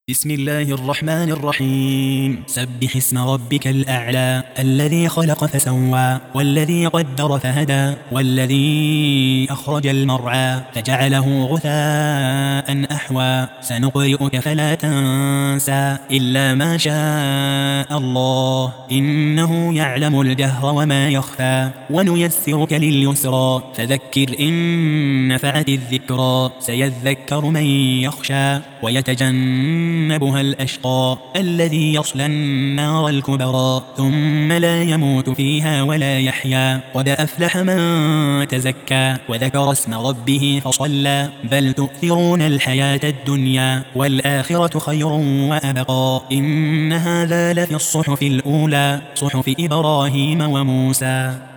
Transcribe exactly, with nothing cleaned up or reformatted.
بسم الله الرحمن الرحيم. سبح اسم ربك الأعلى الذي خلق فسوى والذي قدر فهدى والذي أخرج المرعى فجعله غثاء أحوى سنقرئك فلا تنسى إلا ما شاء الله إنه يعلم الجهر وما يخفى ونيسرك لليسرى فذكر إن نفعت الذكرى سيذكر من يخشى ويتجنبها الأشقى الذي يصلى النار الكبرى ثم لا يموت فيها ولا يحيا قد أفلح من تزكى وذكر اسم ربه فصلى بل تؤثرون الحياة الدنيا والآخرة خير وأبقى إن هذا لفي الصحف الأولى صحف إبراهيم وموسى.